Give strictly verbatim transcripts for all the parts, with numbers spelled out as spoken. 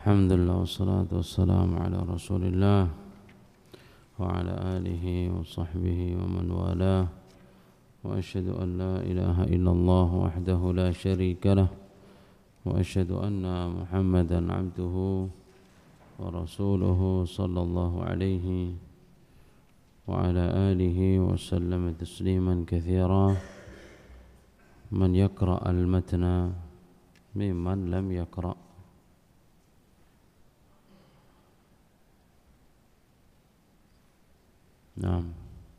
Alhamdulillah wassalatu wassalamu ala rasulillah wa ala alihi wa sahbihi wa man walah wa ashhadu an la ilaha illallah wahdahu la sharika lah wa ashhadu anna muhammadan abduhu wa rasuluhu sallallahu alaihi wa ala alihi wa sallama tasliman katsira man yaqra al-matna mimman lam yaqra. Naam.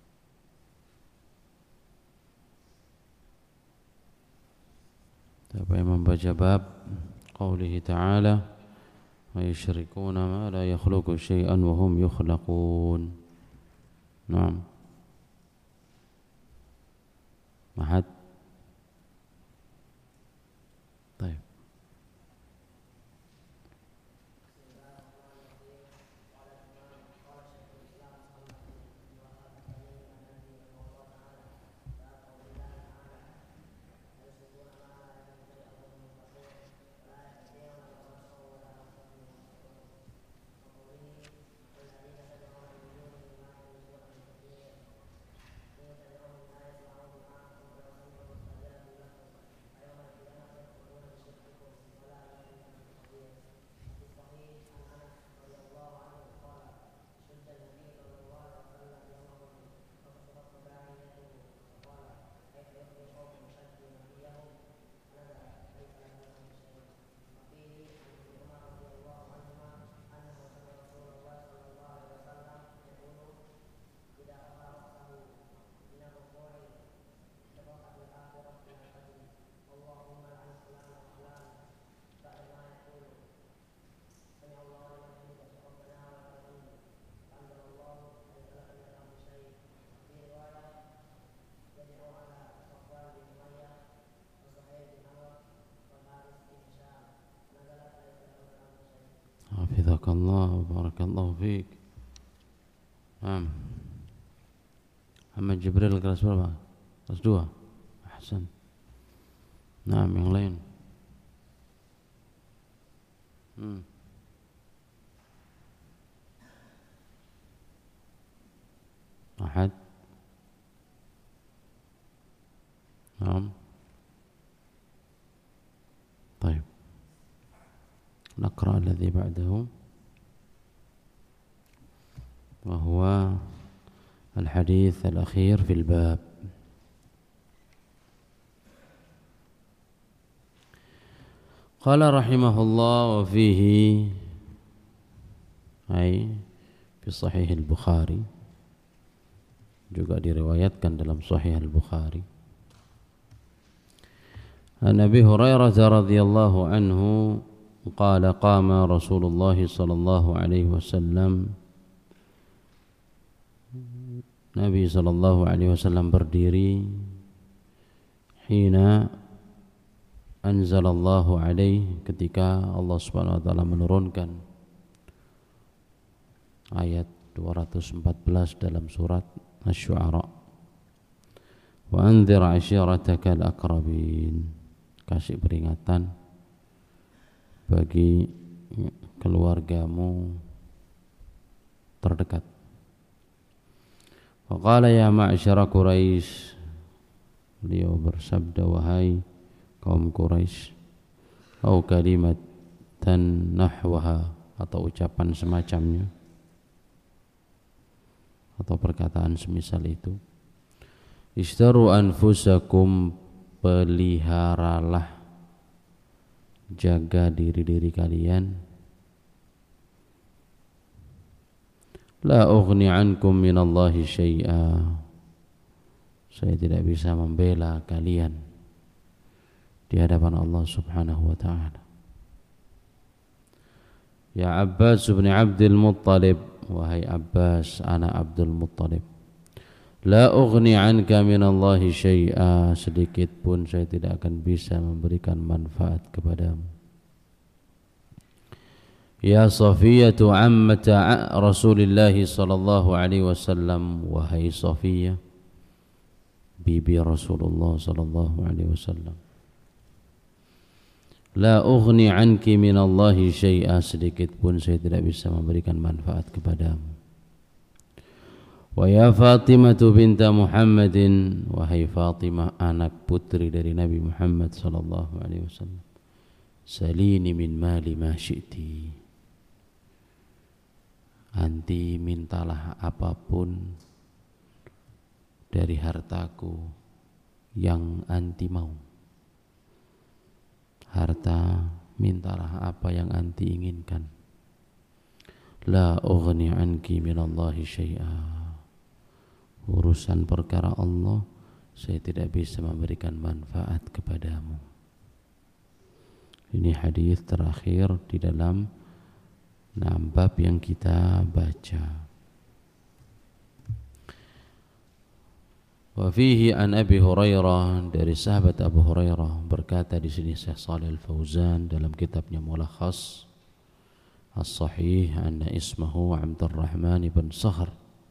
Siapa yang membaca bab qaulihi ta'ala wa yusyrikuna ma la yakhluqu syai'an wa hum yukhlaqun. Naam. Mahad. Baik. Hafizakallah, barakallahu fiik. Naam. Muhammad Jibril kelas berapa? Kelas dua. Ahsan. Naam, yang lain. Hmm. Ahad. Naam. Baik. نقرأ الذي بعده وهو الحديث الأخير في الباب. قال رحمه الله وفيه أي في صحيح البخاري, juga diriwayatkan dalam Sahih Al-Bukhari, an Abi Hurairah radhiyallahu anhu قال قام رسول الله صلى الله عليه وسلم, Nabi sallallahu alaihi wasallam berdiri hina anzalallahu alaihi, ketika Allah Subhanahu wa taala menurunkan ayat dua ratus empat belas dalam surat Asy-Syu'ara, wa anzir 'ashiratakal aqrabin, kasih peringatan bagi keluargamu terdekat. Faqala ya ma'syara Quraisy, beliau bersabda, wahai kaum Quraisy, au kalimatan nahwaha, atau ucapan semacamnya atau perkataan semisal itu, ishtaru anfusakum, peliharalah, jaga diri-diri kalian, la ughni ankum minallahi syai'a, saya tidak bisa membela kalian di hadapan Allah Subhanahu wa ta'ala. Ya Abbas bin Abdul Muttalib, wahai Abbas anak Abdul Muttalib, la ughni anka minallahi syai'a, sedikit pun saya tidak akan bisa memberikan manfaat kepadamu. Ya Safiyatu ammata Rasulillah sallallahu alaihi wasallam, wahai Safiyah bibi Rasulullah sallallahu alaihi wasallam, La ughni anki minallahi syai'a, sedikit pun saya tidak bisa memberikan manfaat kepadamu. Wa ya Fatimah binta Muhammadin, wahai Fatimah anak putri dari Nabi Muhammad sallallahu alaihi wasallam, salini min mali ma syi'ti, anti mintalah apapun dari hartaku yang anti mau. Harta, mintalah apa yang anti inginkan. La ughni anki minallahi syai'a, urusan perkara Allah saya tidak bisa memberikan manfaat kepadamu. Ini hadis terakhir di dalam enam bab yang kita baca. Wa fihi an Abi Hurairah, dari sahabat Abu Hurairah berkata di sini Syekh Shalih Al-Fauzan dalam kitabnya Mulakhas As-Sahih, anna ismahu Abdurrahman ibn Sakhr,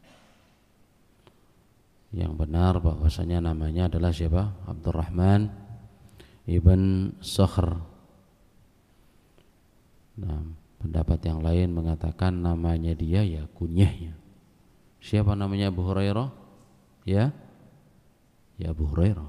yang benar bahwasanya namanya adalah siapa? Abdurrahman ibn Sakhr. Nah, pendapat yang lain mengatakan namanya dia ya kunyahnya. Siapa namanya Abu Hurairah? Ya, ya Abu Hurairah.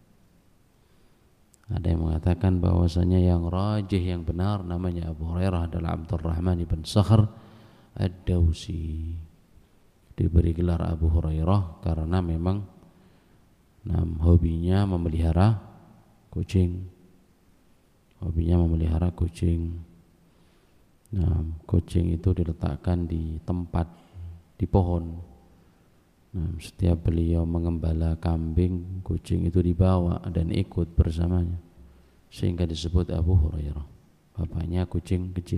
Ada yang mengatakan bahwasanya yang rajih, yang benar namanya Abu Hurairah adalah Abdurrahman ibn Sakhr Ad-Dawsi. Diberi gelar Abu Hurairah karena memang nah, hobinya memelihara kucing. Hobinya memelihara kucing. Nah, kucing itu diletakkan di tempat, di pohon. Nah, setiap beliau mengembala kambing, kucing itu dibawa dan ikut bersamanya, sehingga disebut Abu Hurairah. Bapaknya kucing kecil.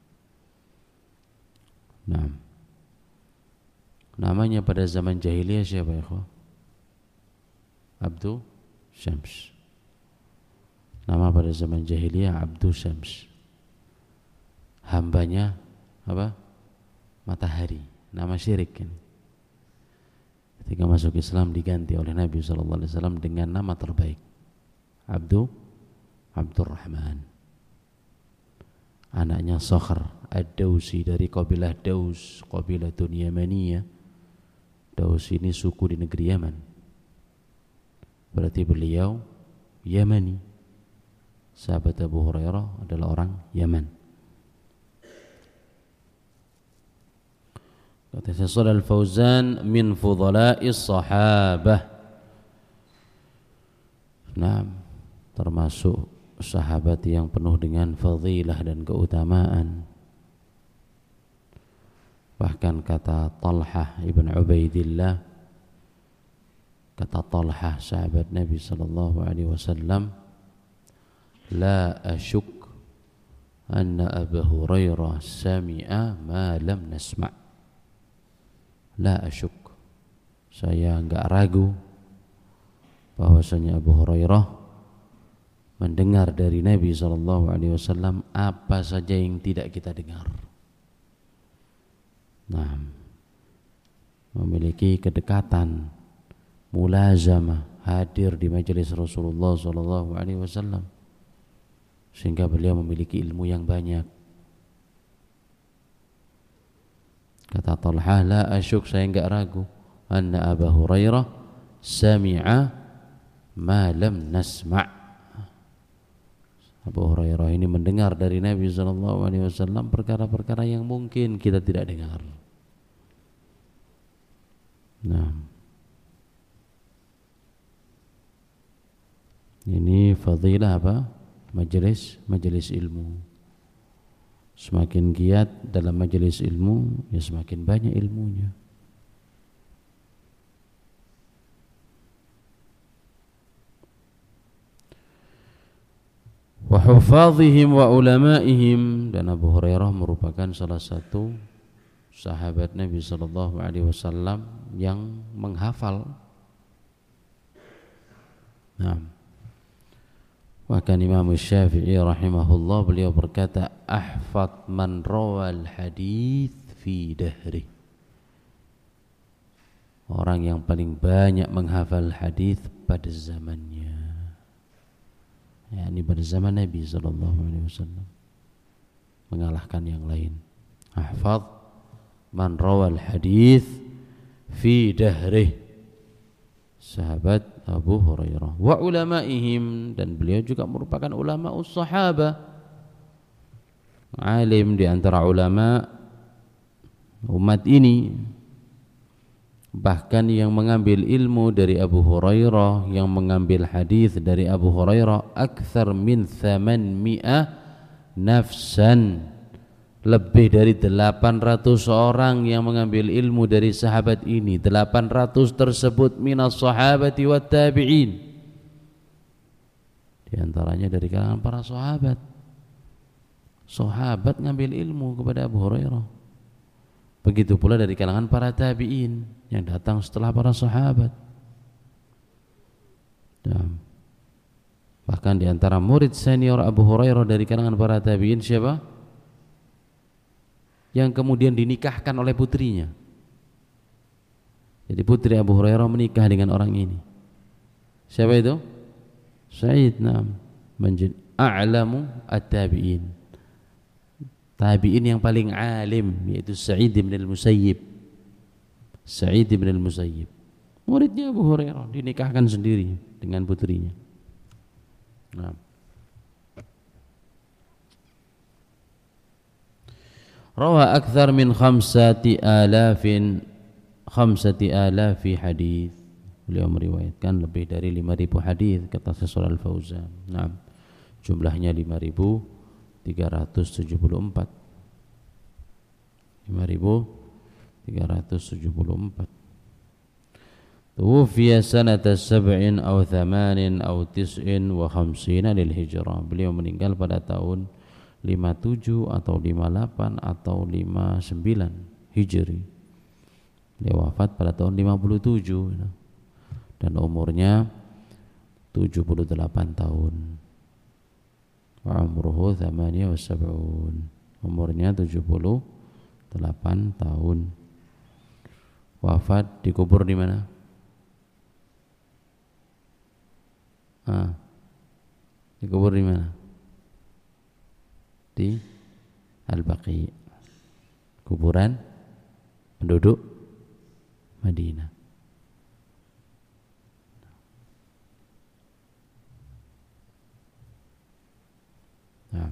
Nah, namanya pada zaman jahiliyah siapa ya? Abdu Syams. Nama pada zaman jahiliyah Abdu Syams. Hambanya apa? Matahari. Nama syirik kan. Ketika masuk Islam diganti oleh Nabi shallallahu alaihi wasallam dengan nama terbaik, Abdu Abdurrahman. Anaknya Sakhr Ad-Dawsi dari kabilah Daus, kabilah Yamaniyah. Daus ini suku di negeri Yaman. Berarti beliau Yamani. Sahabat Abu Hurairah adalah orang Yaman. Kata Syekh Shalih Al-Fauzan, min fudhala'is sahabah. Nah, termasuk sahabat yang penuh dengan fadilah dan keutamaan. Bahkan kata Talhah ibn Ubaidillah, kata Talhah sahabat Nabi sallallahu alaihi wasallam, la asyuk anna Abu Hurairah sami'a ma lam nasma'. La asyuk, saya enggak ragu bahwasanya Abu Hurairah mendengar dari Nabi sallallahu alaihi wasallam apa saja yang tidak kita dengar. Nah, memiliki kedekatan, mulazamah, hadir di majelis Rasulullah sallallahu alaihi wasallam, sehingga beliau memiliki ilmu yang banyak. Kata Talha, la asyuk, saya enggak ragu, anna Abu Hurairah sami'a ma lam nasma'. Abu Hurairah ini mendengar dari Nabi sallallahu alaihi wasallam perkara-perkara yang mungkin kita tidak dengar. Nah, ini fadilah apa? Majelis, majelis ilmu. Semakin giat dalam majelis ilmu, ya semakin banyak ilmunya. Wa hufadhihim wa ulamaihim, dan Abu Hurairah merupakan salah satu sahabat Nabi sallallahu alaihi wasallam yang menghafal. Nah, bahkan Imam Syafi'i rahimahullah beliau berkata, ahfad man rawal hadith fi dahri, orang yang paling banyak menghafal hadith pada zamannya. Ya, ini pada zaman Nabi sallallahu alaihi wasallam, mengalahkan yang lain. Ahfaz man rawal hadis fi dahrih, sahabat Abu Hurairah. Wa ulamaihim, dan beliau juga merupakan ulama us-sahabah, alim di antara ulama umat ini. Bahkan yang mengambil ilmu dari Abu Hurairah, yang mengambil hadis dari Abu Hurairah akthar min thamanmi'ah nafsan, lebih dari delapan ratus orang yang mengambil ilmu dari sahabat ini. Delapan ratus tersebut minas sahabati wat tabi'in, di antaranya dari kalangan para sahabat. Sahabat ngambil ilmu kepada Abu Hurairah. Begitu pula dari kalangan para tabi'in yang datang setelah para sahabat. Dan bahkan di antara murid senior Abu Hurairah dari kalangan para tabi'in siapa? Yang kemudian dinikahkan oleh putrinya. Jadi putri Abu Hurairah menikah dengan orang ini. Siapa itu? Sa'id, nam, menjadi a'lamu at-tabi'in. Tabi'in yang paling alim, yaitu Sa'id bin al-Musayyib. Sa'id bin al-Musayyib, muridnya Abu Hurairah, dinikahkan sendiri dengan putrinya. Nah. Rawa akthar min khamsati alafin khamsati alafi hadis. Beliau meriwayatkan lebih dari lima ribu hadis, kata Syaikh Al-Fauzan. Nah, jumlahnya lima ribu tiga ratus tujuh puluh empat. lima ribu tiga ratus tujuh puluh empat. Tuwfiya sanata sab'in aw thamanin aw tis'in wa khamsina lil hijrah. Beliau meninggal pada tahun lima puluh tujuh atau lima puluh delapan atau lima puluh sembilan Hijri. Beliau wafat pada tahun lima puluh tujuh dan umurnya tujuh puluh delapan tahun. Wa umruhu thamaniya wa sab'un. Umurnya tujuh puluh delapan tahun. Wafat dikubur di mana? Ah. Dikubur di mana? Di Al-Baqi, kuburan penduduk Madinah. Nah.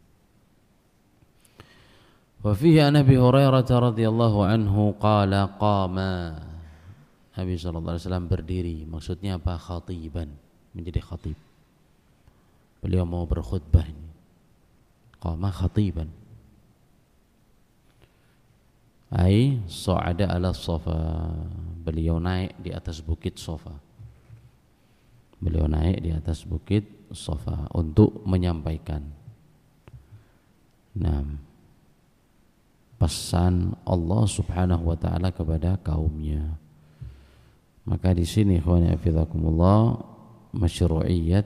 Wa fihi an Abi Hurairah radhiyallahu anhu qala qama. Nabi sallallahu alaihi wasallam berdiri, maksudnya apa? Khatiban, menjadi khatib. Beliau mau berkhutbah ini. Qama khatiban, ai sa'ada ala Safa. Beliau naik di atas bukit Safa. Beliau naik di atas bukit Safa untuk menyampaikan nah, pesan Allah Subhanahu wa taala kepada kaumnya. Maka di sini ikhwani hafizakumullah, masyru'iyat,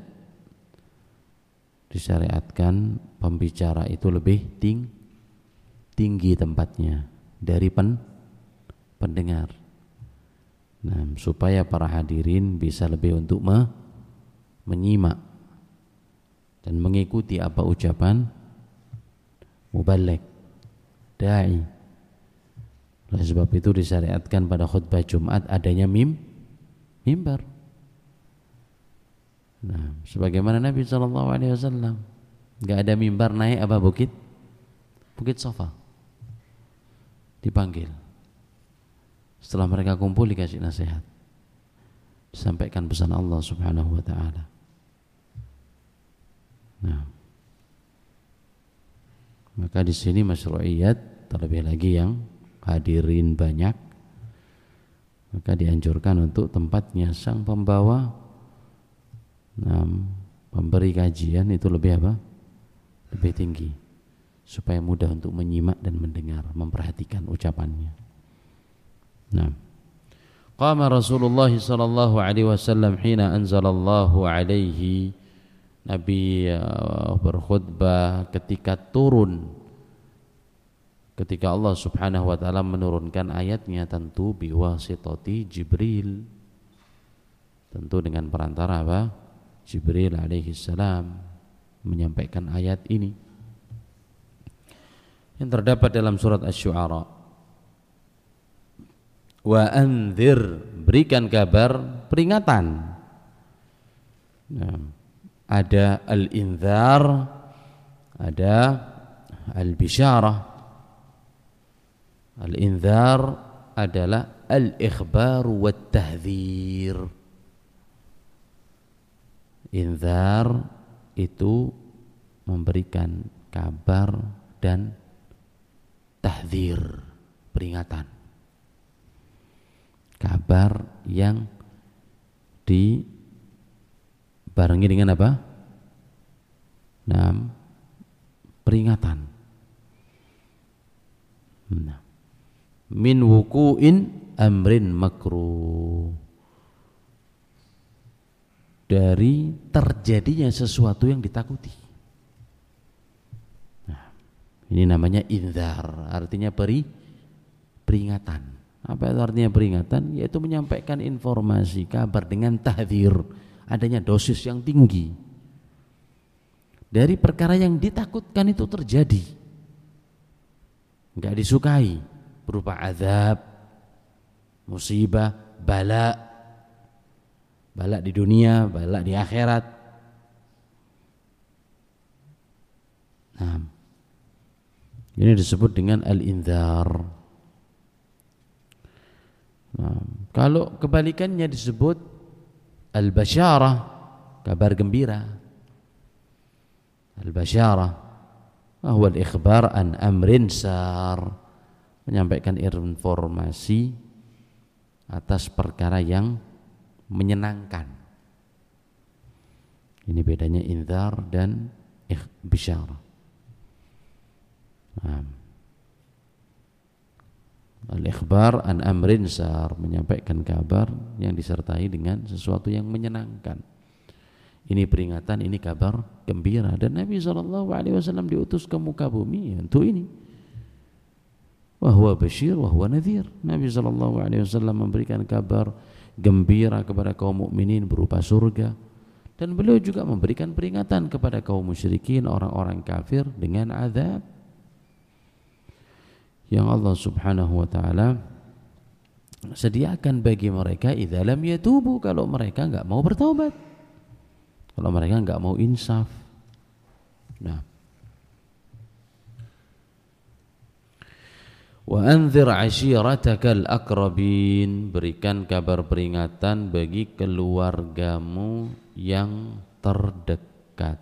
disyariatkan pembicara itu lebih ting, tinggi tempatnya dari pen, pendengar. Nah, supaya para hadirin bisa lebih untuk me, menyimak dan mengikuti apa ucapan muballigh, dai. Oleh sebab itu disyariatkan pada khutbah Jumat adanya mim, mimbar. Nah, sebagaimana Nabi sallallahu alaihi wasallam enggak ada mimbar, naik apa bukit? Bukit Safa. Dipanggil. Setelah mereka kumpul dikasih nasihat. Disampaikan pesan Allah Subhanahu wa taala. Nah. Maka di sini masyru'iyat, terlebih lagi yang hadirin banyak, maka dianjurkan untuk tempatnya sang pembawa, nah, pemberi kajian itu lebih apa? Lebih tinggi, supaya mudah untuk menyimak dan mendengar, memperhatikan ucapannya. Nah, qama Rasulullah sallallahu alaihi wasallam hina anzalallahu alaihi. Nabi uh, berkhutbah ketika turun, ketika Allah Subhanahu wa taala menurunkan ayatnya, tentu biwasitati Jibril, tentu dengan perantara apa? Jibril alaihi salam menyampaikan ayat ini yang terdapat dalam surat Asy-Syu'ara. Wa anzir, berikan kabar, peringatan. Nah, ada al-inzar, ada al-bisyarah. Al-inzar adalah al-ikhbar wa tahdhir. Inzar itu memberikan kabar dan tahdhir, peringatan. Kabar yang dibarengi dengan apa? Nah, peringatan. Nah, min wuku'in amrin makruh, dari terjadinya sesuatu yang ditakuti. Nah, ini namanya inzar, artinya peri peringatan. Apa itu artinya peringatan? Yaitu menyampaikan informasi, kabar dengan tahdzir, adanya dosis yang tinggi dari perkara yang ditakutkan itu terjadi, enggak disukai, berupa azab, musibah, bala, bala di dunia, bala di akhirat. Nah, ini disebut dengan al-inzar. Nah, kalau kebalikannya disebut al-basyarah, kabar gembira. Al-basyarah huwa al-ikhbar an amrin sar, menyampaikan informasi atas perkara yang menyenangkan. Ini bedanya inzar dan bisyarah. Nah, al-ikhbar an amrin sar, menyampaikan kabar yang disertai dengan sesuatu yang menyenangkan. Ini peringatan, ini kabar gembira, dan Nabi shallallahu alaihi wasallam diutus ke muka bumi untuk ini. Wa huwa basyir wa huwa nadhir. Nabi shallallahu alaihi wasallam memberikan kabar gembira kepada kaum mukminin berupa surga, dan beliau juga memberikan peringatan kepada kaum musyrikin, orang-orang kafir, dengan azab yang Allah subhanahu wa ta'ala sediakan bagi mereka idza lam yatubu, kalau mereka enggak mau bertaubat, kalau mereka enggak mau insaf. Nah, wa anzir ashiratakal aqrabin, berikan kabar peringatan bagi keluargamu yang terdekat.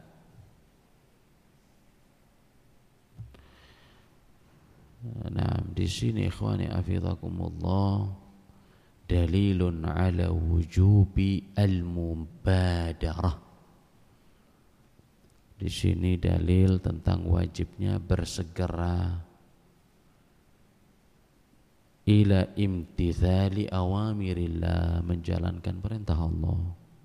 Nah, di sini ikhwani hafizakumullah, dalilun ala wujubi al-mubadarah. Di sini dalil tentang wajibnya bersegera ila imtithali awamirillah, menjalankan perintah Allah.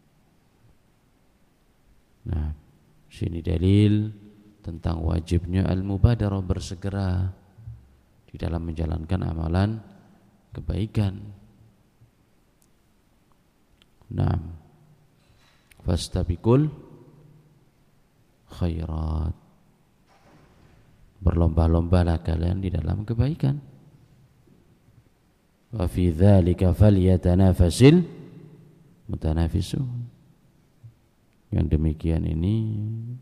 Nah, sini dalil tentang wajibnya al-mubadarah, bersegera di dalam menjalankan amalan kebaikan. Nah, fastabiqul khairat, berlomba-lombalah kalian di dalam kebaikan. Wa fi dzalika falyatanafasil mutanafisun. Yang demikian ini,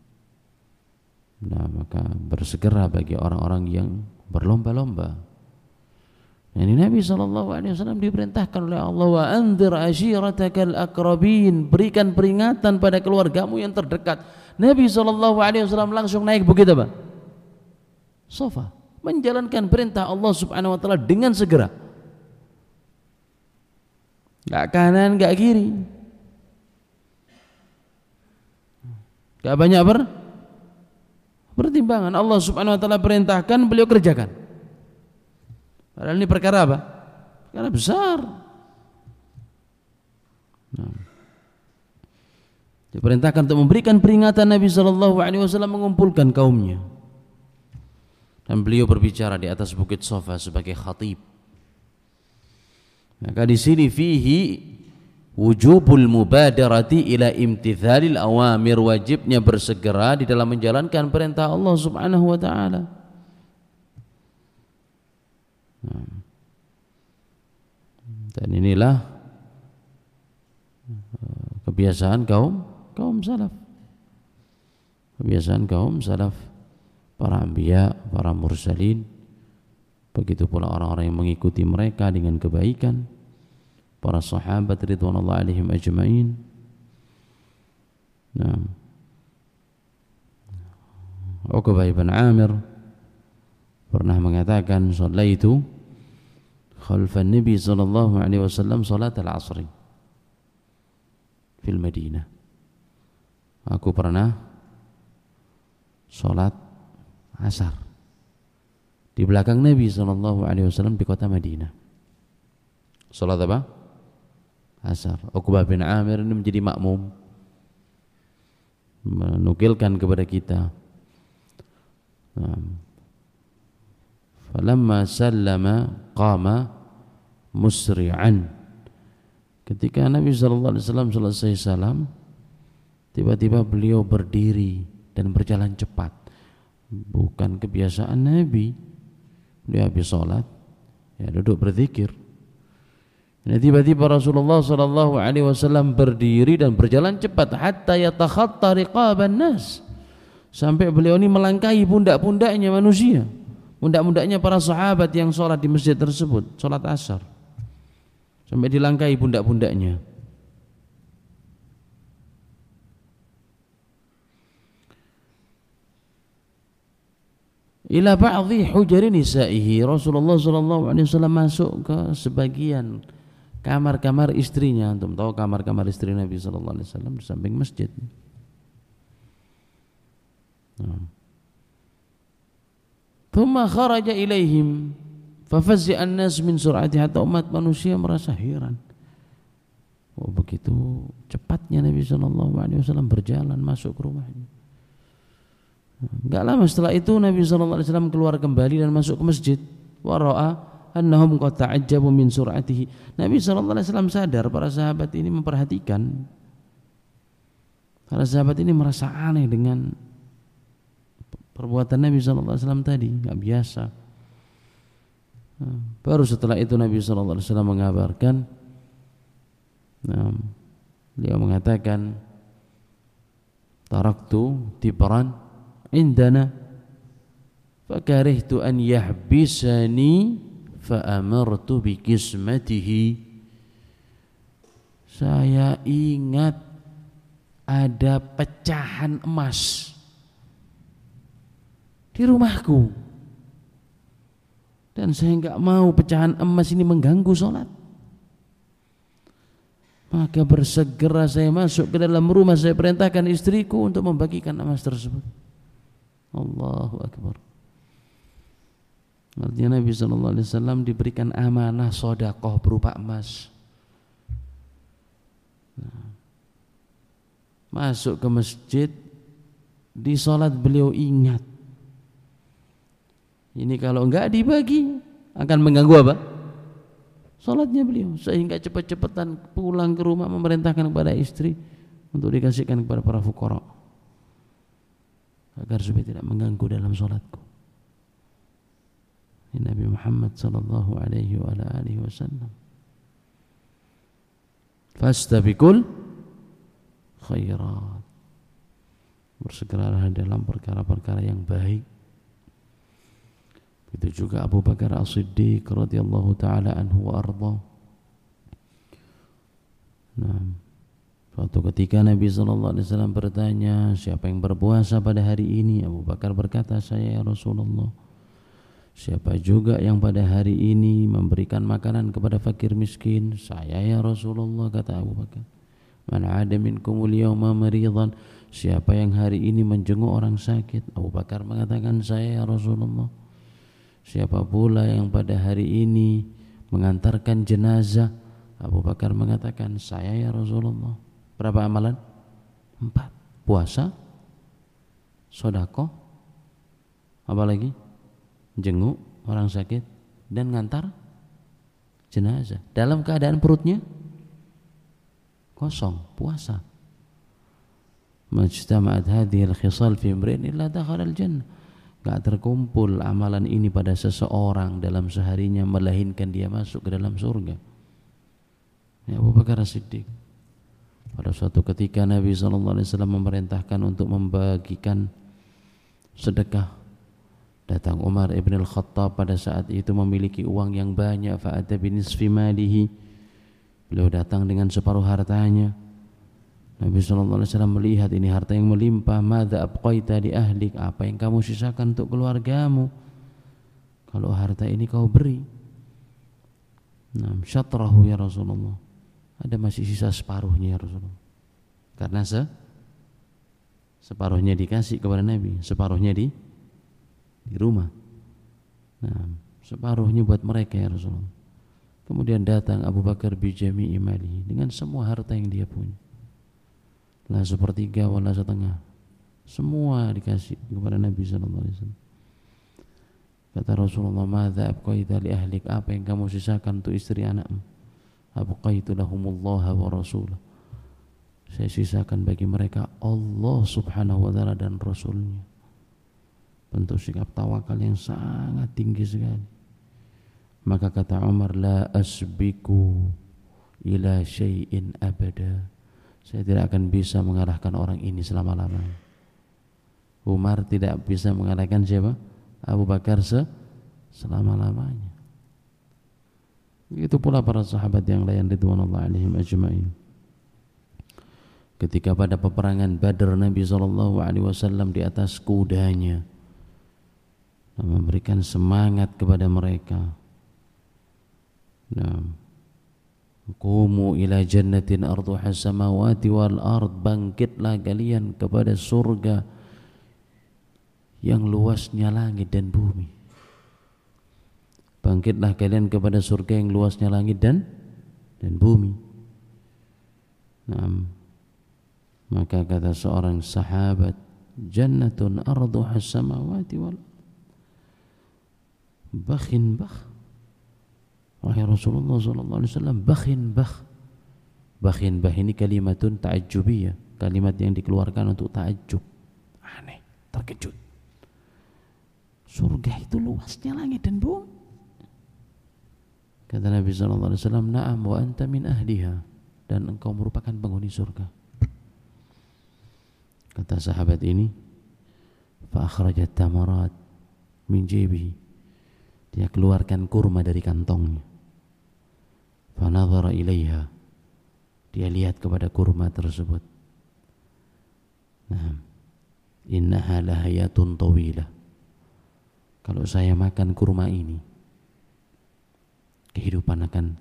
nah maka bersegera bagi orang-orang yang berlomba-lomba. Ini Nabi shallallahu alaihi wasallam diperintahkan oleh Allah, wa anzir ashiratakal aqrabin, berikan peringatan pada keluargamu yang terdekat. Nabi shallallahu alaihi wasallam langsung naik bukit apa? Safa, menjalankan perintah Allah subhanahu wa ta'ala dengan segera. Gak kanan, gak kiri, gak banyak ber pertimbangan. Allah subhanahu wa ta'ala perintahkan, beliau kerjakan. Padahal ini perkara apa? Perkara besar. Nah, diperintahkan untuk memberikan peringatan. Nabi shallallahu alaihi wasallam mengumpulkan kaumnya, dan beliau berbicara di atas bukit Safa sebagai khatib. Maka di sini fihi wujubul mubadarati ila imtithalil awamir, wajibnya bersegera di dalam menjalankan perintah Allah Subhanahu wa taala. Dan inilah kebiasaan kaum kaum salaf. Kebiasaan kaum salaf, para anbiya, para mursalin, begitu pula orang-orang yang mengikuti mereka dengan kebaikan, para sahabat ridwanullah alaihim ajma'in. Nah, Uqbah bin Amir pernah mengatakan, "Shallaitu khalfan Nabi sallallahu alaihi wasallam salat al-'asr fil Madinah." Aku pernah salat asar di belakang Nabi sallallahu alaihi wasallam di kota Madinah. Salat apa? Asar. Uqbah bin Amir ini menjadi makmum, menukilkan kepada kita. Falamma sallama qama musri'an. Ketika Nabi sallallahu alaihi wasallam selesai salam, tiba-tiba beliau berdiri dan berjalan cepat. Bukan kebiasaan Nabi. Beliau habis salat ya duduk berzikir. Nah, tiba-tiba Rasulullah sallallahu alaihi wasallam berdiri dan berjalan cepat hatta yatakhatta riqaban nas, sampai beliau ini melangkahi pundak-pundaknya manusia, pundak-pundaknya para sahabat yang sholat di masjid tersebut, sholat asar, sampai dilangkahi pundak-pundaknya. Ila ba'dhi hujari nisa'ihi, Rasulullah sallallahu alaihi wasallam masuk ke sebagian kamar-kamar istrinya. Antum tahu kamar-kamar istri Nabi sallallahu alaihi wasallam di samping masjid. Thumma kharaja ilaihim fafazzi'a an-nas min sur'ati, hatta umat manusia merasa heran. Oh, begitu cepatnya Nabi sallallahu alaihi wasallam berjalan masuk ke rumahnya. Enggak lama setelah itu Nabi sallallahu alaihi wasallam keluar kembali dan masuk ke masjid. Wa ra'a annahum qad ta'ajjabu min sur'atihi. Nabi sallallahu alaihi wasallam sadar para sahabat ini memperhatikan. Para sahabat ini merasa aneh dengan perbuatan Nabi sallallahu alaihi wasallam tadi, enggak biasa. Baru setelah itu Nabi sallallahu alaihi wasallam mengabarkan, nah, beliau mengatakan, taraktu tibran indana fakarihtu an yahbisani fa'amartu bikismatihi. Saya ingat ada pecahan emas di rumahku dan saya enggak mau pecahan emas ini mengganggu sholat. Maka bersegera saya masuk ke dalam rumah, saya perintahkan istriku untuk membagikan emas tersebut. Allahu Akbar. Artinya Nabi sallallahu alaihi wasallam diberikan amanah sedekah berupa emas. Nah, masuk ke masjid, di salat beliau ingat, ini kalau enggak dibagi akan mengganggu apa? Salatnya beliau, sehingga cepat-cepatan pulang ke rumah memerintahkan kepada istri untuk dikasihkan kepada para fuqara agar supaya tidak mengganggu dalam salatku. Ini Nabi Muhammad sallallahu alaihi wa ala alihi wasallam. Fastabiqul khairat. Bersegeralah dalam perkara-perkara yang baik. Itu juga Abu Bakar As-Siddiq radhiyallahu taala anhu wa arda. Nah, suatu ketika Nabi sallallahu alaihi wasallam bertanya, siapa yang berpuasa pada hari ini? Abu Bakar berkata, saya ya Rasulullah. Siapa juga yang pada hari ini memberikan makanan kepada fakir miskin? Saya ya Rasulullah, kata Abu Bakar. Man 'ada minkumul yawma maridan, siapa yang hari ini menjenguk orang sakit? Abu Bakar mengatakan, saya ya Rasulullah. Siapa pula yang pada hari ini mengantarkan jenazah? Abu Bakar mengatakan, saya ya Rasulullah. Berapa amalan? Empat. Puasa, sedekah, apa lagi? Jenguk orang sakit dan ngantar jenazah dalam keadaan perutnya kosong, puasa. Majtama'at hadhil khisal fi imrin illa dakhala al-jannah. Gak terkumpul amalan ini pada seseorang dalam seharinya melainkan dia masuk ke dalam surga. Ya, Abu Bakar As-Siddiq. Pada suatu ketika Nabi shallallahu alaihi wasallam memerintahkan untuk membagikan sedekah. Datang Umar ibn al-Khattab pada saat itu memiliki uang yang banyak. Fa'ata binisfi malihi. Beliau datang dengan separuh hartanya. Nabi shallallahu alaihi wasallam melihat ini harta yang melimpah. Madza abqaita li ahlik, apa yang kamu sisakan untuk keluargamu kalau harta ini kau beri? Nah, syatrahu ya Rasulullah, ada masih sisa separuhnya ya Rasulullah. Karena se separuhnya dikasih kepada Nabi, separuhnya di di rumah. Nah, separuhnya buat mereka ya Rasulullah. Kemudian datang Abu Bakar bi jami'i malihi, dengan semua harta yang dia punya. La sepertiga wala setengah, semua dikasih kepada Nabi sallallahu alaihi wasallam. Kata Rasulullah, madza abqaita li ahlik, apa yang kamu sisakan untuk istri anakmu? Abqaitu lahumullaha wa rasulah, saya sisakan bagi mereka Allah subhanahu wa ta'ala dan Rasulnya. Bentuk sikap tawakal yang sangat tinggi sekali. Maka kata Umar, la asbiku ila syai'in abada, saya tidak akan bisa mengalahkan orang ini selama-lamanya. Umar tidak bisa mengalahkan siapa? Abu Bakar se selama-lamanya. Begitu pula para sahabat yang lain ridwanullah alaihim ajma'in. Ketika pada peperangan Badar, Nabi sallallahu alaihi wasallam di atas kudanya memberikan semangat kepada mereka. Nah, Qumu ila jannatin arduha samawati wal ard, bangkitlah kalian kepada surga yang luasnya langit dan bumi. Bangkitlah kalian kepada surga yang luasnya langit dan dan bumi. Nah, maka kata seorang sahabat, jannatun arduha samawati wal ard, bakhin bakh. Wahai Rasulullah sallallahu alaihi wasallam, bakhin bakh. Bakhin bakh ini kalimatun ta'ajjubiyah, kalimat yang dikeluarkan untuk ta'ajjub, aneh, terkejut. Surga itu luasnya langit dan bumi. Kata Nabi sallallahu alaihi wasallam, na'am wa anta min ahliha, dan engkau merupakan penghuni surga. Kata sahabat ini, fa akhrajat tamarat min jibihi, dia keluarkan kurma dari kantongnya. Fa nadhara ilaiha, dia lihat kepada kurma tersebut. Nah, innaha lahayatun tawilah, kalau saya makan kurma ini, kehidupan akan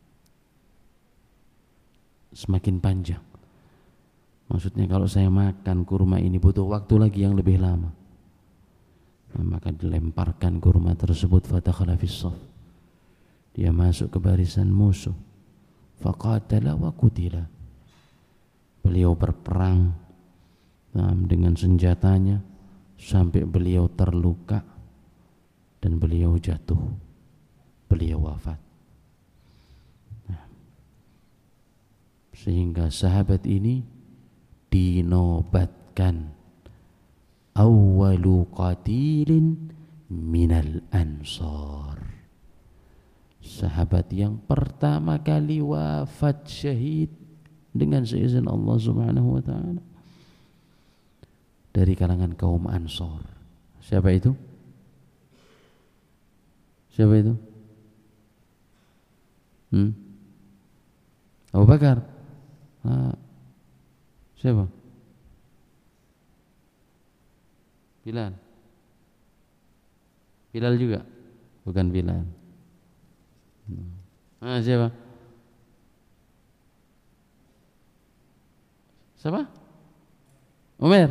semakin panjang. Maksudnya kalau saya makan kurma ini butuh waktu lagi yang lebih lama. Nah, maka dilemparkan kurma tersebut. Fadakhala fis-shaff, dia masuk ke barisan musuh. Faqatala wa qutila, beliau berperang nah, dengan senjatanya sampai beliau terluka dan beliau jatuh, beliau wafat. Nah, sehingga sahabat ini dinobatkan awwalu qatilin minal ansar, sahabat yang pertama kali wafat syahid dengan seizin Allah subhanahu wa ta'ala dari kalangan kaum Ansor. Siapa itu? Siapa itu? Hmm? Abu Bakar. Ah. Siapa? Bilal. Bilal juga? Bukan Bilal. Ah, siapa? Siapa? Umar.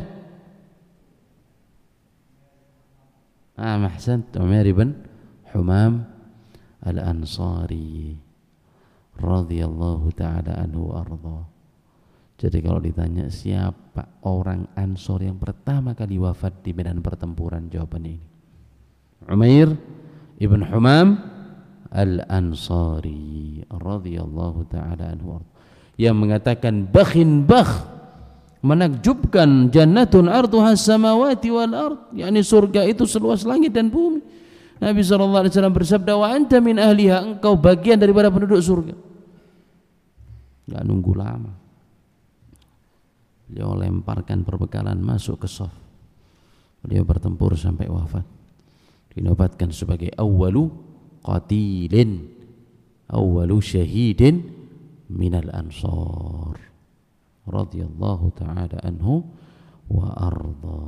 Ah, mahsant, Umar ibn Humam Al-Ansari radhiyallahu ta'ala anhu arda. Jadi kalau ditanya siapa orang Ansor yang pertama kali wafat di medan pertempuran, jawabannya ini, Umair ibn Humam Al-Ansari radhiyallahu ta'ala anhu arda. yang mengatakan bakhin bakh, menakjubkan, jannatun arduha samawati wal ard, yakni surga itu seluas langit dan bumi. Nabi sallallahu alaihi wasallam bersabda, wa anta min ahliha, engkau bagian daripada penduduk surga. Enggak nunggu lama, beliau lemparkan perbekalan masuk ke shaf. Beliau bertempur sampai wafat, dinobatkan sebagai awwalu qatilin, awwalu syahidin minal ansar radhiyallahu ta'ala anhu wa arda.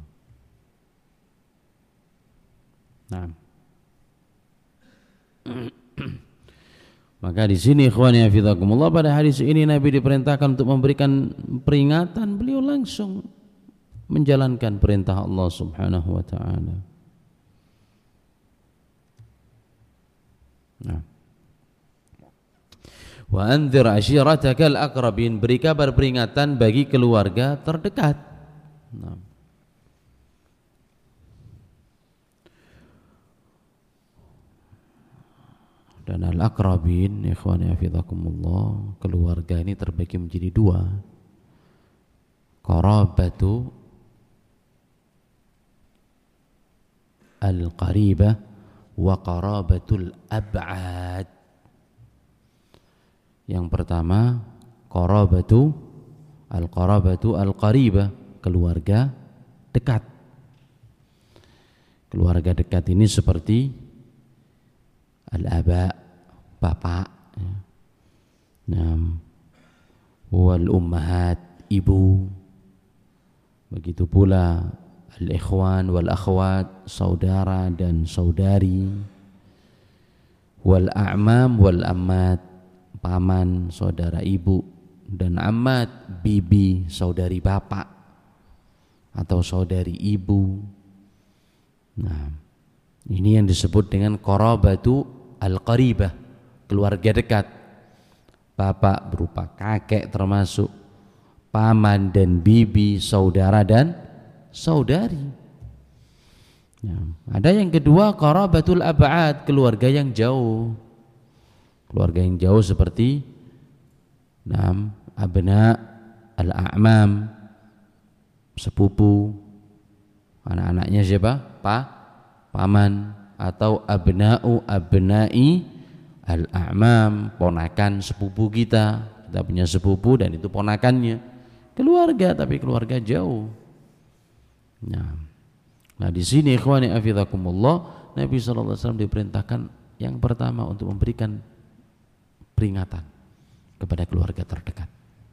Nah, maka di sini ikhwani hafizakumullah, pada hadis ini Nabi diperintahkan untuk memberikan peringatan, beliau langsung menjalankan perintah Allah Subhanahu wa taala. Nah, wa anzir ashiratakal aqrabin, beri kabar peringatan bagi keluarga terdekat. Nah, dan al-aqrabin ikhwani hafizakumullah, keluarga ini terbagi menjadi dua, qarabatu al-qaribah wa qarabatul ab'ad. Yang pertama qarabatu al-qarabatu al-qaribah, keluarga dekat. Keluarga dekat ini seperti al-aba, bapak, ya. Nah, wal ummahat, ibu. Begitu pula al-ikhwan wal akhwat, saudara dan saudari. Wal a'mam wal ammat, paman, saudara ibu, dan ammat, bibi, saudari bapak atau saudari ibu. Nah, ini yang disebut dengan qarabatu al-qaribah, keluarga dekat. Bapak berupa kakek termasuk, paman dan bibi, saudara dan saudari. Ya, ada yang kedua qarabatul ab'ad, keluarga yang jauh. Keluarga yang jauh seperti nam abna al-a'mam, sepupu, anak-anaknya siapa? Pa, paman, atau abna'u abna'i al-a'mam, ponakan sepupu kita. Kita punya sepupu dan itu ponakannya. Keluarga, tapi keluarga jauh. Nah, nah di sini ikhwani hafizakumullah, Nabi sallallahu alaihi wasallam diperintahkan yang pertama untuk memberikan peringatan kepada keluarga terdekat.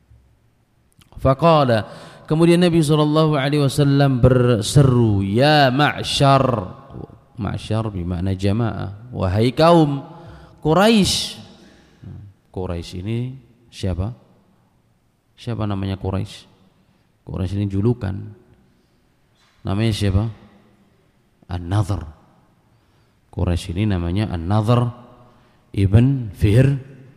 Faqala, kemudian Nabi sallallahu alaihi wasallam berseru, ya ma'syar, ma'syar bermakna jamaah, wahai kaum Quraisy. Quraisy ini siapa? Siapa namanya Quraisy? Quraisy ini julukan. Namanya siapa? An-Nadhr. Quraisy ini namanya An-Nadhr ibn Fihr.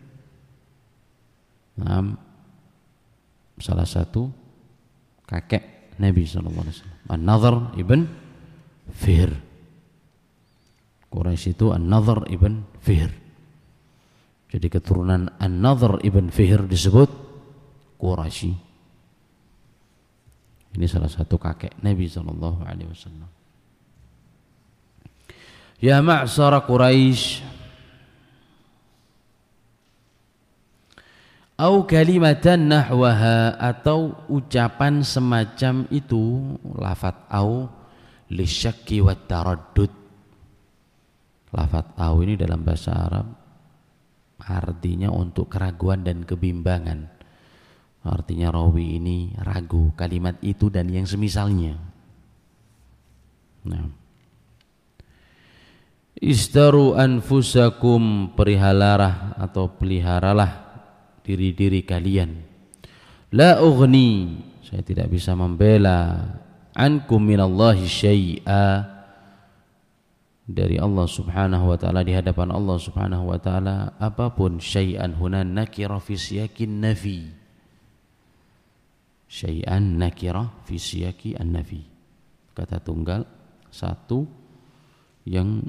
Nah, salah satu kakek Nabi sallallahu alaihi wasallam, An-Nadhr ibn Fihr. Quraisy itu An-Nadhr ibn Fihr. Jadi keturunan An-Nadhr ibn Fihr disebut Quraisy. Ini salah satu kakek Nabi sallallahu alaihi wasallam. Ya ma'syar Quraisy, au kalimatan nahwaha, atau ucapan semacam itu, lafaz au lisyakki wat taraddud. Lafaz au ini dalam bahasa Arab artinya untuk keraguan dan kebimbangan. Artinya rawi ini ragu kalimat itu dan yang semisalnya. Nah, istaru anfusakum, perihalalah atau peliharalah diri-diri kalian. La ughni, saya tidak bisa membela, ankum minallahi syai'a, dari Allah subhanahu wa ta'ala, di hadapan Allah subhanahu wa ta'ala apapun. Syai'an hunan nakira fi siyakin nafi, syai'an nakira fi siyaki an-nafi, kata tunggal satu yang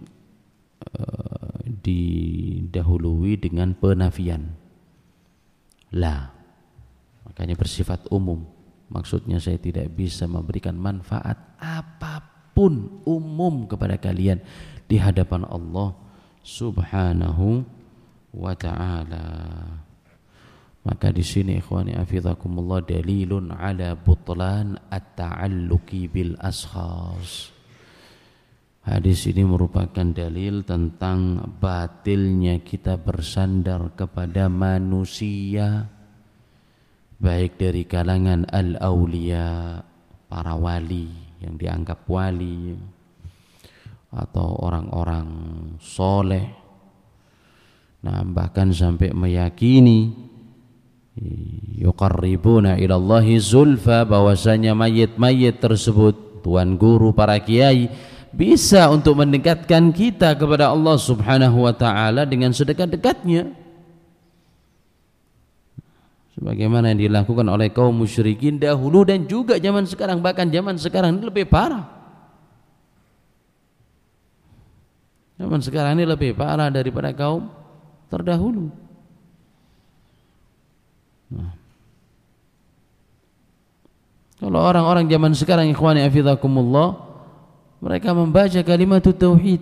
uh, didahului dengan penafian. La, Makanya bersifat umum. Maksudnya saya tidak bisa memberikan manfaat apapun umum kepada kalian di hadapan Allah Subhanahu wa ta'ala. Maka di sini ikhwani hafizakumullah dalilun ala butlan at-ta'alluqi bil ashkhas. Hadis ini merupakan dalil tentang batilnya kita bersandar kepada manusia, baik dari kalangan al-awliya, para wali yang dianggap wali, atau orang-orang soleh. Nah, bahkan sampai meyakini yuqarribuna ilallahi zulfa, bahwasanya mayit-mayit tersebut, tuan guru, para kiai, bisa untuk mendekatkan kita kepada Allah Subhanahu wa ta'ala dengan sedekat-dekatnya, sebagaimana yang dilakukan oleh kaum musyrikin dahulu dan juga zaman sekarang. Bahkan zaman sekarang ini lebih parah. Zaman sekarang ini lebih parah daripada kaum terdahulu. Nah, kalau orang-orang zaman sekarang ikhwani hafizakumullah, mereka membaca kalimat tauhid.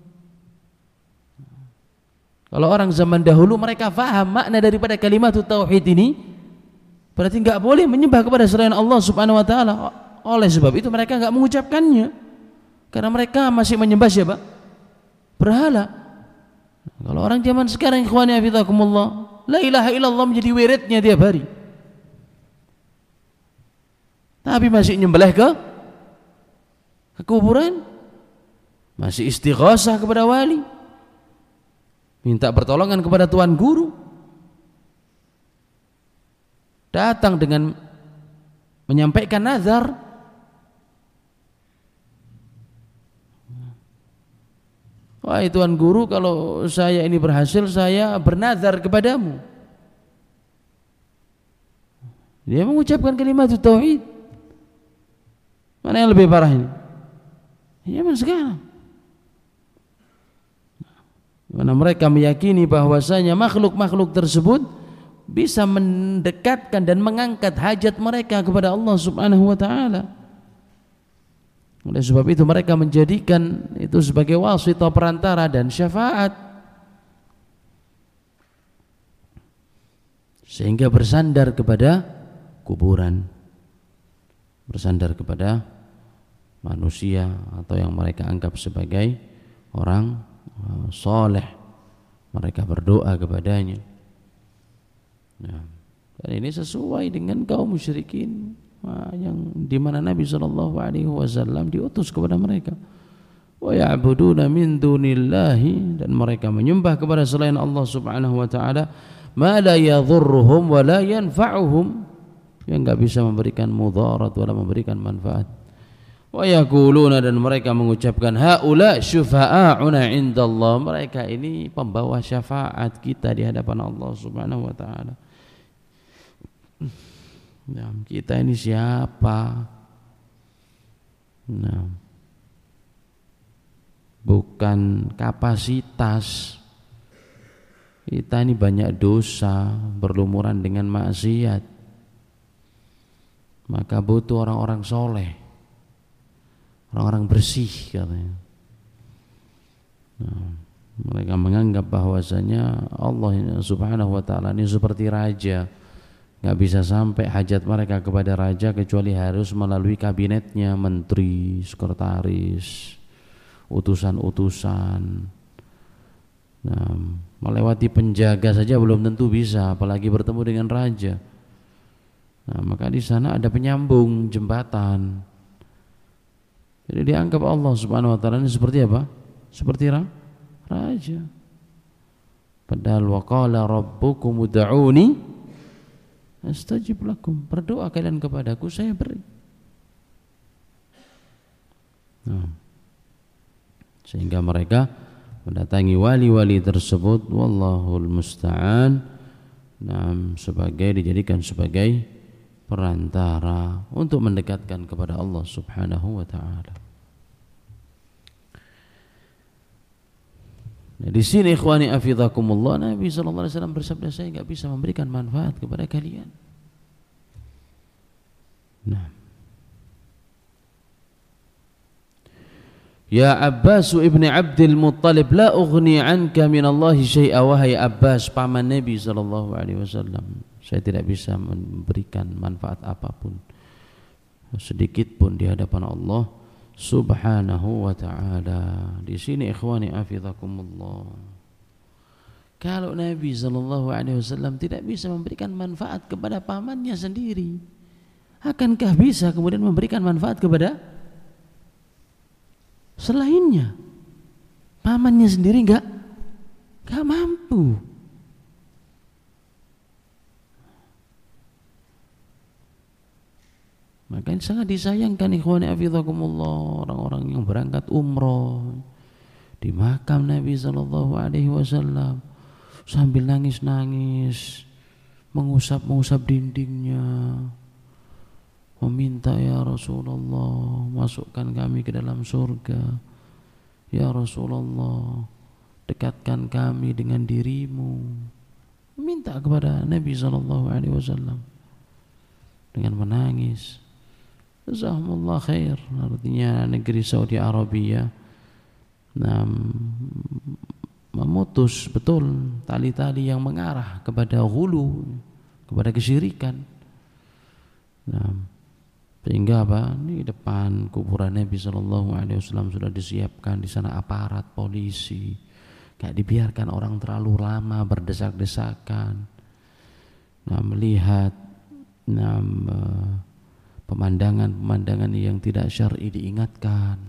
Kalau orang zaman dahulu mereka faham makna daripada kalimat tauhid ini, berarti enggak boleh menyembah kepada selain Allah Subhanahu wa ta'ala. Oleh sebab itu mereka enggak mengucapkannya, karena mereka masih menyembah siapa? Berhala. Kalau orang zaman sekarang ikhwani hafizakumullah, la ilaha illallah menjadi wiridnya tiap hari, tapi masih nyembelih ke ke kuburan, masih istighosah kepada wali, minta pertolongan kepada tuan guru, datang dengan menyampaikan nazar. Wahai tuan guru, kalau saya ini berhasil, saya bernazar kepadamu. Dia mengucapkan kalimat tauhid. Mana yang lebih parah ini? Zaman sekarang, mana mereka meyakini bahwasanya makhluk-makhluk tersebut bisa mendekatkan dan mengangkat hajat mereka kepada Allah Subhanahu wa ta'ala. Oleh sebab itu mereka menjadikan itu sebagai wasithah, perantara dan syafaat, sehingga bersandar kepada kuburan, bersandar kepada manusia atau yang mereka anggap sebagai orang uh, soleh. Mereka berdoa kepadanya. Nah, dan ini sesuai dengan kaum musyrikin uh, yang di mana Nabi sallallahu alaihi wasallam diutus kepada mereka. Wa ya'buduna min dunillahi, dan mereka menyembah kepada selain Allah Subhanahu wa ta'ala ma la yadhurruhum wa la yanfa'uhum, yang enggak bisa memberikan mudarat wala memberikan manfaat. Wa yaquluna, dan mereka mengucapkan haula syufa'auna indallah, mereka ini pembawa syafaat kita di hadapan Allah Subhanahu wa ta'ala. Nah, kita ini siapa? Nah, bukan kapasitas. Kita ini banyak dosa, berlumuran dengan maksiat, maka butuh orang-orang soleh, orang-orang bersih katanya. Nah, mereka menganggap bahwasanya Allah Subhanahu wa ta'ala ini seperti raja, nggak bisa sampai hajat mereka kepada raja kecuali harus melalui kabinetnya, menteri, sekretaris, utusan-utusan. Nah, melewati penjaga saja belum tentu bisa, apalagi bertemu dengan raja. Nah, maka di sana ada penyambung jembatan. Jadi dianggap Allah Subhanahu wa ta'ala ini seperti apa? Seperti raja. Padahal wa qala rabbukum ud'uni astajib lakum, berdoa kalian kepadaku, saya beri. Nah, sehingga mereka mendatangi wali-wali tersebut, wallahul musta'an, nah, sebagai dijadikan sebagai perantara untuk mendekatkan kepada Allah Subhanahu wa ta'ala. Nah, di sini ikhwani afidhakumullah, Nabi sallallahu alaihi wasallam bersabda, saya enggak bisa memberikan manfaat kepada kalian. Ya Abbas ibni Abdul Muttalib, la ughni anka minallahi syai'a. Wahai Abbas, paman Nabi sallallahu alaihi wasallam, saya tidak bisa memberikan manfaat apapun sedikit pun di hadapan Allah Subhanahu wa ta'ala. Di sini ikhwani afizakumullah, kalau Nabi sallallahu alaihi wasallam tidak bisa memberikan manfaat kepada pamannya sendiri, akankah bisa kemudian memberikan manfaat kepada selainnya? Pamannya sendiri enggak enggak mampu. Maka sangat disayangkan ikhwani hafizakumullah, orang-orang yang berangkat umroh di makam Nabi sallallahu alaihi wasallam sambil nangis-nangis, mengusap-mengusap dindingnya, meminta, ya Rasulullah, masukkan kami ke dalam surga. Ya Rasulullah, dekatkan kami dengan dirimu. Minta kepada Nabi sallallahu alaihi wasallam dengan menangis. Jazakumullah khair. Artinya negeri Saudi Arabia nah, memutus betul tali-tali yang mengarah kepada ghulu, kepada kesyirikan. Nah, sehingga apa? Di depan kuburan Nabi sallallahu alaihi wasallam sudah disiapkan di sana aparat polisi. Enggak dibiarkan orang terlalu lama berdesak-desakan. Nah, melihat nah, pemandangan-pemandangan yang tidak syar'i diingatkan.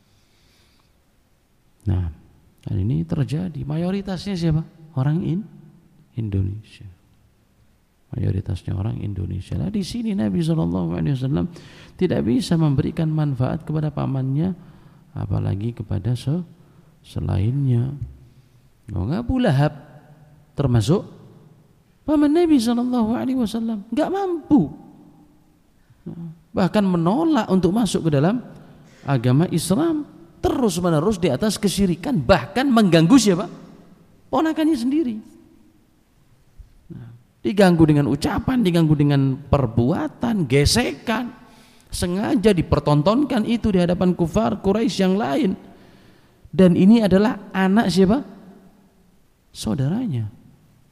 Nah, dan ini terjadi. Mayoritasnya siapa? Orang in Indonesia. Mayoritasnya orang Indonesia. Nah, di sini Nabi sallallahu alaihi wasallam tidak bisa memberikan manfaat kepada pamannya, apalagi kepada se selainnya. Oh, Abu Lahab termasuk paman Nabi sallallahu alaihi wasallam, enggak mampu. Bahkan menolak untuk masuk ke dalam agama Islam, terus menerus di atas kesyirikan, bahkan mengganggu siapa? Ponakannya sendiri. Nah, diganggu dengan ucapan, diganggu dengan perbuatan, gesekan, sengaja dipertontonkan itu di hadapan kufar Quraisy yang lain. Dan ini adalah anak siapa? Saudaranya.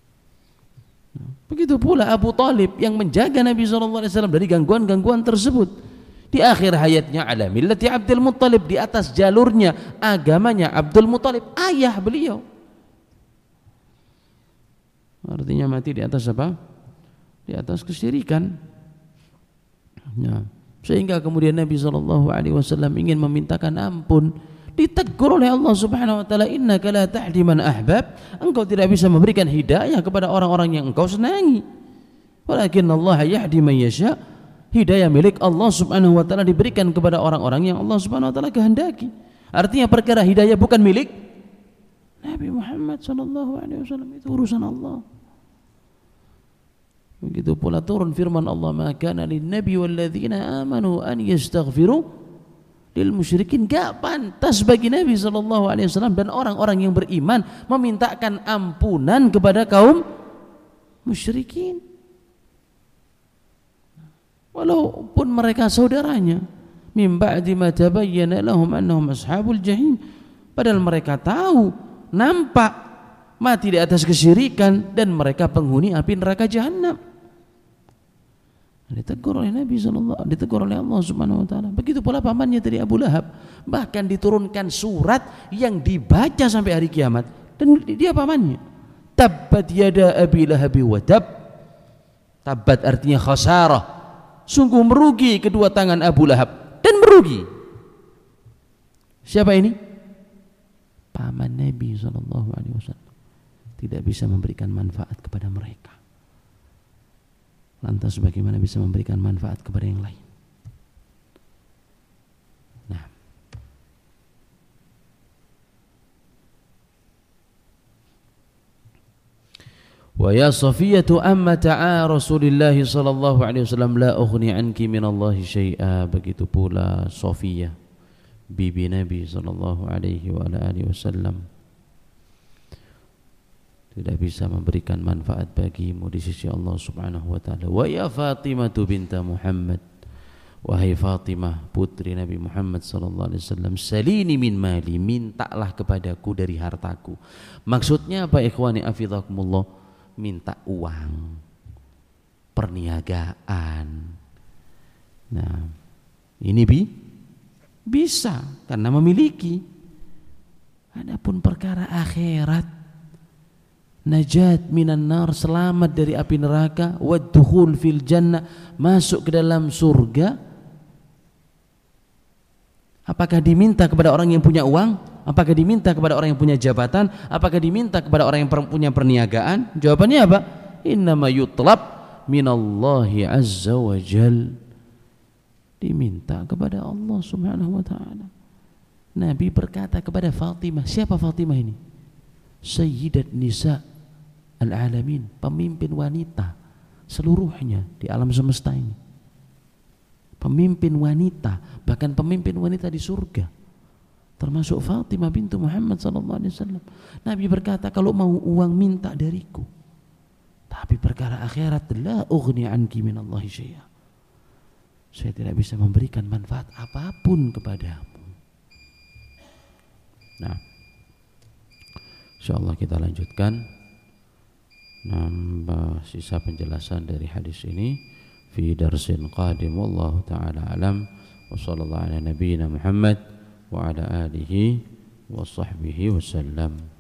Begitu pula Abu Talib yang menjaga Nabi shallallahu alaihi wasallam dari gangguan-gangguan tersebut. Di akhir hayatnya ala millati Abdul Muttalib, di atas jalurnya, agamanya Abdul Muttalib, ayah beliau. Artinya mati di atas apa? Di atas kesyirikan. Ya. Sehingga kemudian Nabi shallallahu alaihi wasallam ingin memintakan ampun, ditegur oleh Allah Subhanahu wa taala, innaka la tahdi man ahbab, engkau tidak bisa memberikan hidayah kepada orang-orang yang engkau senangi, walakin Allah yahdi man yasha. Hidayah milik Allah Subhanahu wa taala diberikan kepada orang-orang yang Allah Subhanahu wa taala kehendaki. Artinya perkara hidayah bukan milik Nabi Muhammad sallallahu alaihi wasallam, itu urusan Allah. Begitu pula turun firman Allah, ma kana lin nabi wal ladzina amanu an yastaghfiru lil musyrikin. Enggak pantas bagi Nabi sallallahu alaihi wasallam dan orang-orang yang beriman memintakan ampunan kepada kaum musyrikin, walaupun mereka saudaranya. Min ba'di ma tabayyana lahum annahum ashabul jahim, padahal mereka tahu, nampak mati di atas kesyirikan dan mereka penghuni api neraka jahanam. Ditegur oleh Nabi sallallahu alaihi wasallam, ditegur oleh Allah Subhanahu wa taala. Begitu pula pamannya dari Abu Lahab, bahkan diturunkan surat yang dibaca sampai hari kiamat, dan dia pamannya. Tabbat yada Abi Lahab wa tab. Tabbat artinya khasarah, sungguh merugi kedua tangan Abu Lahab, dan merugi. Siapa ini? Paman Nabi sallallahu alaihi wasallam, tidak bisa memberikan manfaat kepada mereka. Lantas bagaimana bisa memberikan manfaat kepada yang lain? Nah, wa ya Safiyatu ammata Rasulillah sallallahu alaihi wasallam la ughni anki minallahi syai'a. Begitu pula Safiyah, bibi Nabi sallallahu alaihi wa alihi wasallam, tidak bisa memberikan manfaat bagimu di sisi Allah Subhanahu wa taala. Wa ya Fatimah binta Muhammad, wahai Fatimah putri Nabi Muhammad sallallahu alaihi wasallam, salini min mali, mintalah kepadaku dari hartaku. Maksudnya apa ikhwani afidhakumullah? Minta uang, perniagaan. Nah, ini bi bisa karena memiliki. Adapun perkara akhirat, najat minan nar, selamat dari api neraka, waddukhul fil jannah, masuk ke dalam surga. Apakah diminta kepada orang yang punya uang? Apakah diminta kepada orang yang punya jabatan? Apakah diminta kepada orang yang punya perniagaan? Jawabannya apa? Innama yutlab minallahi azza wa jal. Diminta kepada Allah subhanahu wa ta'ala. Nabi berkata kepada Fatimah, siapa Fatimah ini? Sayyidat Nisa al-alamin, pemimpin wanita seluruhnya di alam semesta ini. Pemimpin wanita, bahkan pemimpin wanita di surga, termasuk Fatimah bintu Muhammad sallallahu alaihi wasallam. Nabi berkata, kalau mau uang minta dariku, tapi perkara akhirat, la ughni anki minallahi syai'a, saya tidak bisa memberikan manfaat apapun kepadamu. Nah, insyaallah kita lanjutkan nambah sisa penjelasan dari hadis ini fi darsin qadim. Wallahu taala alam wa sallallahu ala nabiyyina Muhammad wa ala alihi wa sahbihi wasallam.